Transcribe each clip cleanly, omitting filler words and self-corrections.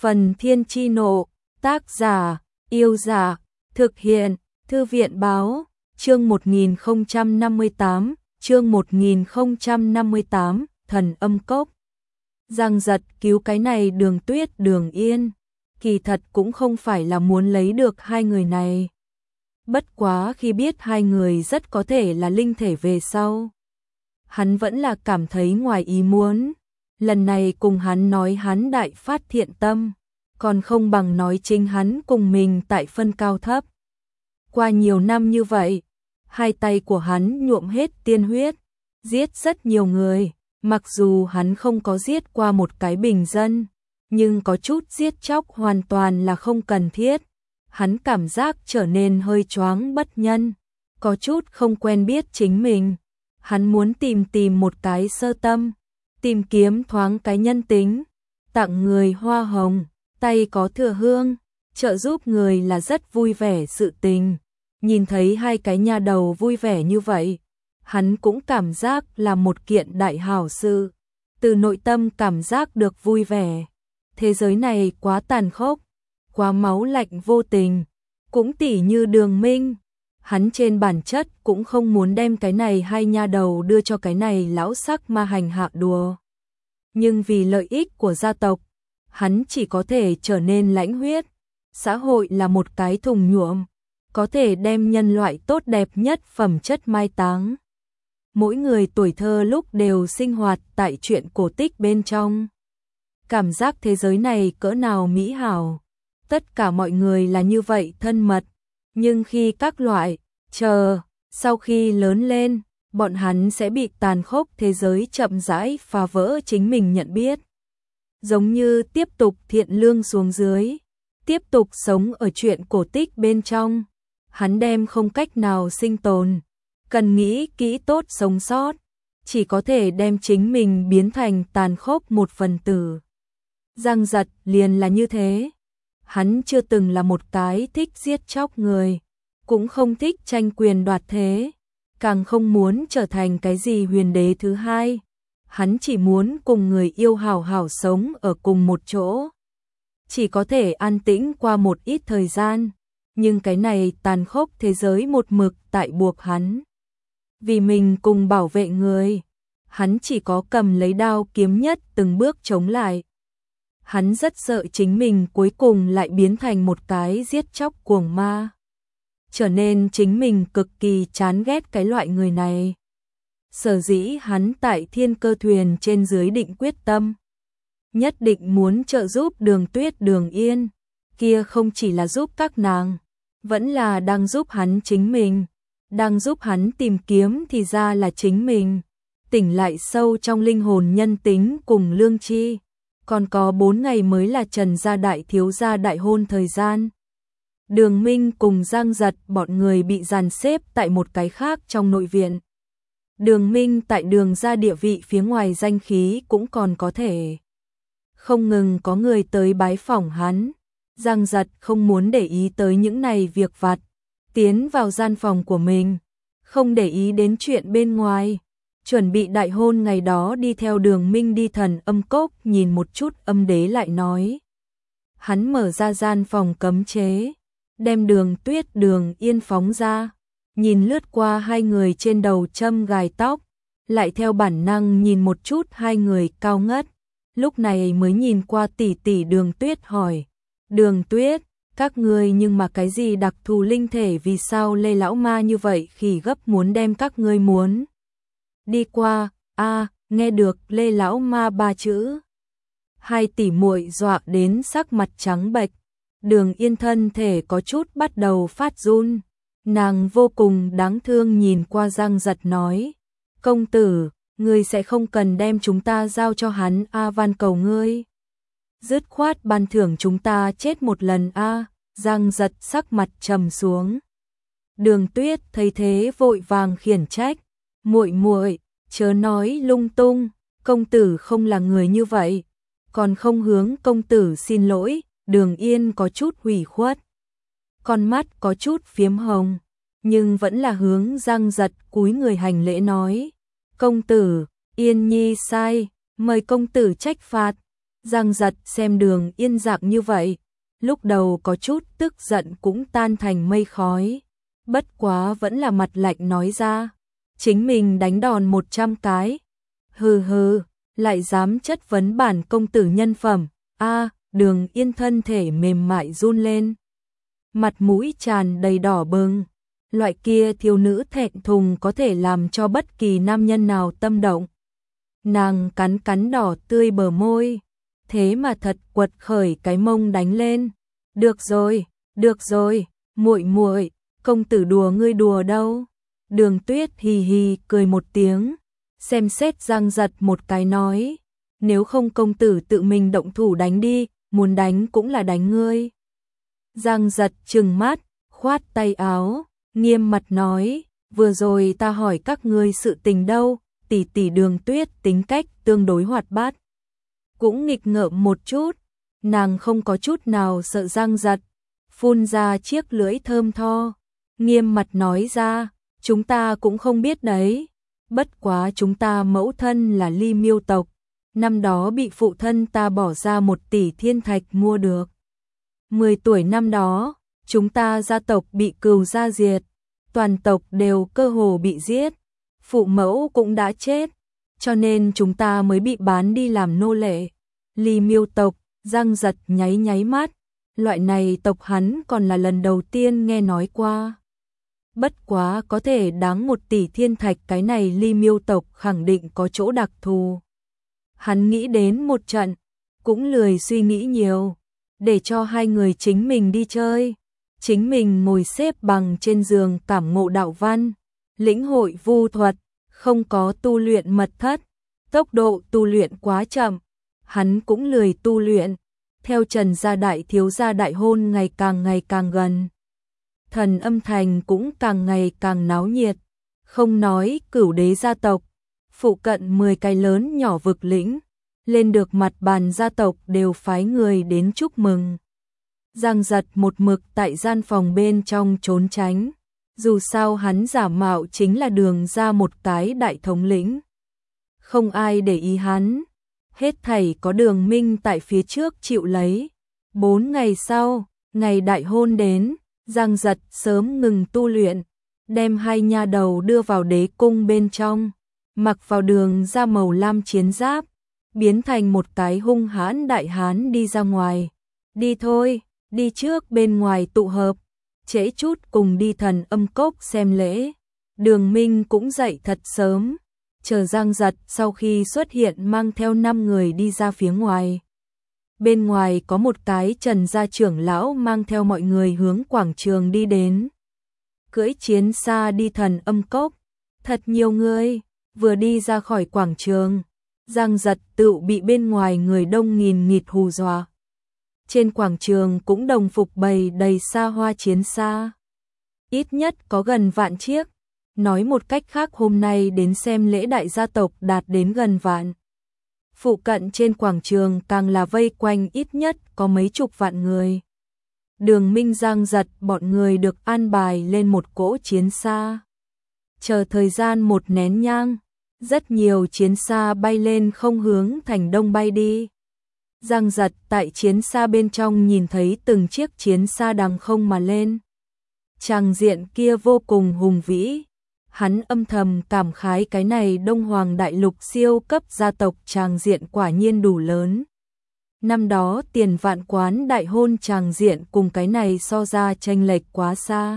Phần Thiên Chi Nộ, tác giả, Yêu Giả, thực hiện, Thư viện Báo, chương 1058, Thần Âm Cốc. Giang Giật cứu cái này Đường Tuyết Đường Yên, kỳ thật cũng không phải là muốn lấy được hai người này. Bất quá khi biết hai người rất có thể là linh thể về sau, hắn vẫn là cảm thấy ngoài ý muốn. Lần này cùng hắn nói hắn đại phát thiện tâm, còn không bằng nói chính hắn cùng mình tại phân cao thấp. Qua nhiều năm như vậy, hai tay của hắn nhuộm hết tiên huyết, giết rất nhiều người, mặc dù hắn không có giết qua một cái bình dân, nhưng có chút giết chóc hoàn toàn là không cần thiết. Hắn cảm giác trở nên hơi choáng bất nhân, có chút không quen biết chính mình. Hắn muốn tìm một cái sơ tâm, tìm kiếm thoáng cái nhân tính, tặng người hoa hồng, tay có thừa hương, trợ giúp người là rất vui vẻ sự tình. Nhìn thấy hai cái nha đầu vui vẻ như vậy, hắn cũng cảm giác là một kiện đại hảo sự, từ nội tâm cảm giác được vui vẻ. Thế giới này quá tàn khốc, quá máu lạnh vô tình, cũng tỉ như Đường Minh, hắn trên bản chất cũng không muốn đem cái này hai nha đầu đưa cho cái này lão sắc ma hành hạ đùa. Nhưng vì lợi ích của gia tộc, hắn chỉ có thể trở nên lãnh huyết. Xã hội là một cái thùng nhuộm, có thể đem nhân loại tốt đẹp nhất phẩm chất mai táng. Mỗi người tuổi thơ lúc đều sinh hoạt tại chuyện cổ tích bên trong. Cảm giác thế giới này cỡ nào mỹ hảo. Tất cả mọi người là như vậy thân mật. Nhưng khi các loại, sau khi lớn lên, bọn hắn sẽ bị tàn khốc thế giới chậm rãi phá vỡ chính mình nhận biết. Giống như tiếp tục thiện lương xuống dưới, tiếp tục sống ở chuyện cổ tích bên trong. Hắn đem không cách nào sinh tồn, cần nghĩ kỹ tốt sống sót, chỉ có thể đem chính mình biến thành tàn khốc một phần tử. Giang Giật liền là như thế. Hắn chưa từng là một cái thích giết chóc người, cũng không thích tranh quyền đoạt thế, càng không muốn trở thành cái gì huyền đế thứ hai. Hắn chỉ muốn cùng người yêu hảo hảo sống ở cùng một chỗ, chỉ có thể an tĩnh qua một ít thời gian. Nhưng cái này tàn khốc thế giới một mực tại buộc hắn. Vì mình cùng bảo vệ người, hắn chỉ có cầm lấy đao kiếm nhất từng bước chống lại. Hắn rất sợ chính mình cuối cùng lại biến thành một cái giết chóc cuồng ma. Trở nên chính mình cực kỳ chán ghét cái loại người này. Sở dĩ hắn tại Thiên Cơ Thuyền trên dưới định quyết tâm, nhất định muốn trợ giúp Đường Tuyết Đường Yên. Kia không chỉ là giúp các nàng, vẫn là đang giúp hắn chính mình, đang giúp hắn tìm kiếm thì ra là chính mình, tỉnh lại sâu trong linh hồn nhân tính cùng lương tri. Còn có 4 ngày mới là Trần gia đại thiếu gia đại hôn thời gian. Đường Minh cùng Giang Giật bọn người bị dàn xếp tại một cái khác trong nội viện. Đường Minh tại Đường gia địa vị phía ngoài danh khí cũng còn có thể. Không ngừng có người tới bái phỏng hắn. Giang Giật không muốn để ý tới những này việc vặt, tiến vào gian phòng của mình, không để ý đến chuyện bên ngoài, chuẩn bị đại hôn ngày đó đi theo Đường Minh đi Thần Âm Cốc nhìn một chút âm đế lại nói. Hắn mở ra gian phòng cấm chế, đem Đường Tuyết Đường Yên phóng ra, nhìn lướt qua hai người trên đầu châm gài tóc, lại theo bản năng nhìn một chút hai người cao ngất, lúc này mới nhìn qua tỷ tỷ Đường Tuyết hỏi. Đường Tuyết, các ngươi nhưng mà cái gì đặc thù linh thể, vì sao Lê lão ma như vậy khi gấp muốn đem các ngươi muốn đi qua? Nghe được Lê lão ma 3 chữ, hai tỷ muội dọa đến sắc mặt trắng bệch. Đường Yên thân thể có chút bắt đầu phát run, nàng vô cùng đáng thương nhìn qua Giang Giật nói: "Công tử, ngươi sẽ không cần đem chúng ta giao cho hắn van cầu ngươi. Dứt khoát ban thưởng chúng ta chết một lần Giang Giật sắc mặt trầm xuống. Đường Tuyết thấy thế vội vàng khiển trách: "Muội muội, chớ nói lung tung, công tử không là người như vậy." Còn không hướng công tử xin lỗi. Đường Yên có chút hủy khuất, con mắt có chút phiếm hồng, nhưng vẫn là hướng Giang Giật cúi người hành lễ nói: "Công tử, Yên nhi sai, mời công tử trách phạt." Giang Giật xem Đường Yên dạng như vậy, lúc đầu có chút tức giận cũng tan thành mây khói. Bất quá vẫn là mặt lạnh nói ra, chính mình đánh đòn 100 cái. Hừ hừ, lại dám chất vấn bản công tử nhân phẩm. Đường Yên thân thể mềm mại run lên, mặt mũi tràn đầy đỏ bừng. Loại kia thiếu nữ thẹn thùng có thể làm cho bất kỳ nam nhân nào tâm động. Nàng cắn cắn đỏ tươi bờ môi, thế mà thật quật khởi cái mông đánh lên. Được rồi, muội muội, công tử đùa ngươi đùa đâu. Đường Tuyết hì hì cười một tiếng, xem xét Giang Giật một cái nói, nếu không công tử tự mình động thủ đánh đi, muốn đánh cũng là đánh ngươi. Giang Giật trừng mắt, khoát tay áo, nghiêm mặt nói, vừa rồi ta hỏi các ngươi sự tình đâu, tỷ tỷ Đường Tuyết tính cách tương đối hoạt bát, cũng nghịch ngợm một chút, nàng không có chút nào sợ Giang Giật, phun ra chiếc lưỡi thơm tho, nghiêm mặt nói ra, chúng ta cũng không biết đấy, bất quá chúng ta mẫu thân là Ly Miêu tộc, năm đó bị phụ thân ta bỏ ra 1 tỷ thiên thạch mua được. 10 tuổi năm đó, chúng ta gia tộc bị cừu gia diệt, toàn tộc đều cơ hồ bị giết, phụ mẫu cũng đã chết, cho nên chúng ta mới bị bán đi làm nô lệ. Ly Miêu tộc, Giang Giật nháy nháy mắt, loại này tộc hắn còn là lần đầu tiên nghe nói qua. Bất quá có thể đáng 1 tỷ thiên thạch, cái này Ly Miêu tộc khẳng định có chỗ đặc thù. Hắn nghĩ đến một trận, cũng lười suy nghĩ nhiều, để cho hai người chính mình đi chơi. Chính mình ngồi xếp bằng trên giường cảm ngộ đạo văn, lĩnh hội vu thuật, không có tu luyện mật thất, tốc độ tu luyện quá chậm, hắn cũng lười tu luyện. Theo Trần gia đại thiếu gia đại hôn ngày càng gần, Thần Âm thành cũng càng ngày càng náo nhiệt, không nói Cửu đế gia tộc, phụ cận 10 cái lớn nhỏ vực lĩnh, lên được mặt bàn gia tộc đều phái người đến chúc mừng. Giang Giật một mực tại gian phòng bên trong trốn tránh, dù sao hắn giả mạo chính là Đường gia một cái đại thống lĩnh. Không ai để ý hắn, hết thảy có Đường Minh tại phía trước chịu lấy. 4 ngày sau, ngày đại hôn đến, Giang Giật sớm ngừng tu luyện, đem hai nha đầu đưa vào đế cung bên trong, mặc vào Đường gia màu lam chiến giáp, biến thành một cái hung hãn đại hán đi ra ngoài. Đi thôi, đi trước bên ngoài tụ hợp, trễ chút cùng đi Thần Âm cốc xem lễ. Đường Minh cũng dậy thật sớm, chờ Giang Giật sau khi xuất hiện mang theo 5 người đi ra phía ngoài. Bên ngoài có một cái Trần gia trưởng lão mang theo mọi người hướng quảng trường đi đến. Cưỡi chiến xa đi Thần Âm cốc, thật nhiều người, vừa đi ra khỏi quảng trường, Giang Giật tự bị bên ngoài người đông nghìn nghịt hù dọa. Trên quảng trường cũng đồng phục bày đầy xa hoa chiến xa, ít nhất có gần vạn chiếc. Nói một cách khác, hôm nay đến xem lễ đại gia tộc đạt đến gần vạn. Phụ cận trên quảng trường càng là vây quanh ít nhất có mấy chục vạn người. Đường Minh Giang Giật bọn người được an bài lên một cỗ chiến xa. Chờ thời gian 1 nén nhang, rất nhiều chiến xa bay lên không hướng thành đông bay đi. Giang Giật tại chiến xa bên trong nhìn thấy từng chiếc chiến xa đằng không mà lên. Tràng diện kia vô cùng hùng vĩ. Hắn âm thầm cảm khái cái này Đông Hoàng Đại Lục siêu cấp gia tộc tràng diện quả nhiên đủ lớn. Năm đó Tiền Vạn quán đại hôn tràng diện cùng cái này so ra chênh lệch quá xa.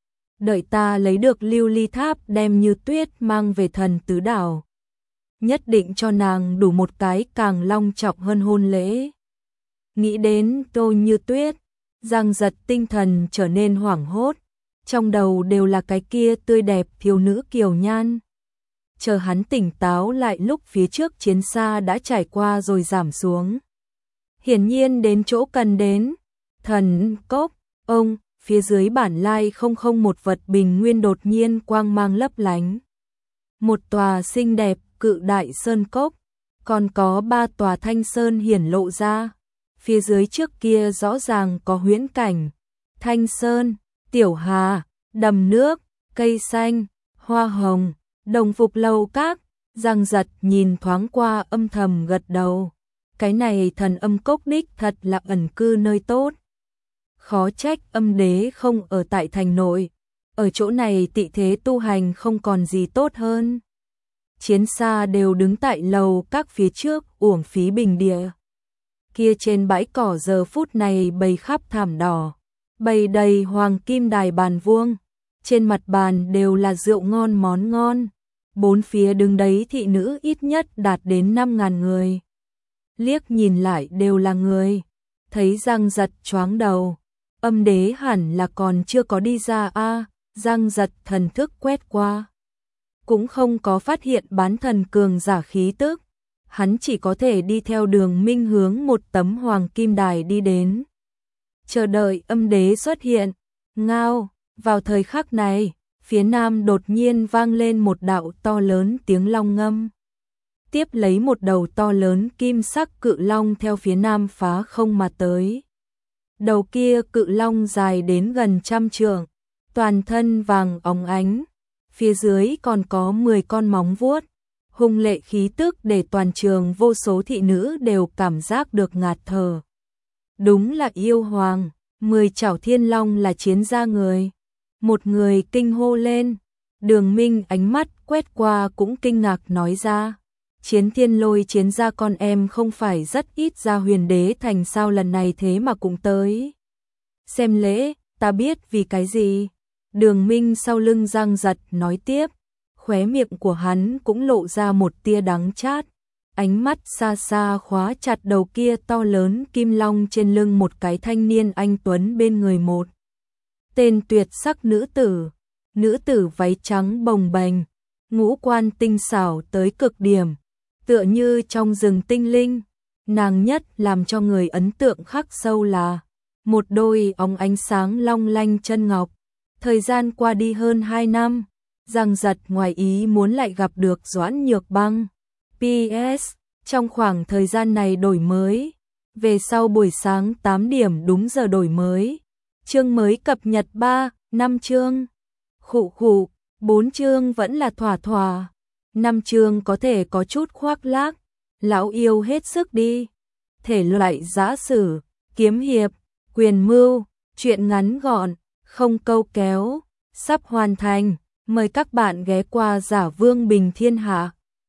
Đợi ta lấy được lưu ly tháp đem Như Tuyết mang về Thần Tứ Đảo, nhất định cho nàng đủ một cái càng long trọng hơn hôn lễ. Nghĩ đến Tô Như Tuyết, Giang Giật tinh thần trở nên hoảng hốt, trong đầu đều là cái kia tươi đẹp thiếu nữ kiều nhan. Chờ hắn tỉnh táo lại lúc phía trước chiến xa đã trải qua rồi giảm xuống. Hiển nhiên đến chỗ cần đến, Thần Cốc, ông, phía dưới bản lai 001 vật bình nguyên đột nhiên quang mang lấp lánh. Một tòa xinh đẹp cự đại sơn cốc, còn có 3 tòa thanh sơn hiển lộ ra. Phía dưới trước kia rõ ràng có huyễn cảnh, thanh sơn, tiểu hà, đầm nước, cây xanh, hoa hồng, đồng phục lầu các. Giang Giật nhìn thoáng qua âm thầm gật đầu. cái này Thần Âm Cốc đích thật là ẩn cư nơi tốt. Khó trách Âm Đế không ở tại thành nội, ở chỗ này tị thế tu hành không còn gì tốt hơn. Chiến xa đều đứng tại lầu các phía trước, uổng phí bình địa. Kia trên bãi cỏ giờ phút này bày khắp thảm đỏ, bày đầy hoàng kim đài bàn vuông, trên mặt bàn đều là rượu ngon món ngon. Bốn phía đứng đấy thị nữ ít nhất đạt đến 5.000 người. Liếc nhìn lại đều là người, thấy Giang Giật choáng đầu. Âm Đế hẳn là còn chưa có đi ra a. Giang Giật thần thức quét qua, cũng không có phát hiện bán thần cường giả khí tức. Hắn chỉ có thể đi theo Đường Minh hướng một tấm hoàng kim đài đi đến, chờ đợi Âm Đế xuất hiện. Ngao, vào thời khắc này, phía nam đột nhiên vang lên một đạo to lớn tiếng long ngâm. Tiếp lấy một đầu to lớn kim sắc cự long theo phía nam phá không mà tới. Đầu kia cự long dài đến gần 100 trượng, toàn thân vàng óng ánh, phía dưới còn có 10 con móng vuốt, hung lệ khí tức để toàn trường vô số thị nữ đều cảm giác được ngạt thở. Đúng là yêu hoàng, 10 chảo thiên long là chiến gia người. Một người kinh hô lên, Đường Minh ánh mắt quét qua cũng kinh ngạc nói ra. Chiến Thiên Lôi chiến gia con em không phải rất ít ra Huyền Đế thành sao lần này thế mà cũng tới xem lễ, ta biết vì cái gì. Đường Minh sau lưng Giang Giật nói tiếp, khóe miệng của hắn cũng lộ ra một tia đắng chát, ánh mắt xa xa khóa chặt đầu kia to lớn kim long trên lưng một cái thanh niên anh tuấn bên người một tên tuyệt sắc nữ tử váy trắng bồng bềnh, ngũ quan tinh xảo tới cực điểm, tựa như trong rừng tinh linh. Nàng nhất làm cho người ấn tượng khắc sâu là một đôi óng ánh sáng long lanh chân ngọc. Thời gian qua đi hơn 2 năm, Giang Giật ngoài ý muốn lại gặp được Doãn Nhược Băng. PS, trong khoảng thời gian này đổi mới, về sau buổi sáng 8 điểm đúng giờ đổi mới. Chương mới cập nhật 3, 5 chương. Khụ, 4 chương vẫn là thỏa. 5 chương có thể có chút khoác lác. Lão yêu hết sức đi. Thể loại giã sử, kiếm hiệp, quyền mưu, truyện ngắn gọn, không câu kéo, sắp hoàn thành. Mời các bạn ghé qua Giả Vương Bình Thiên Hạ.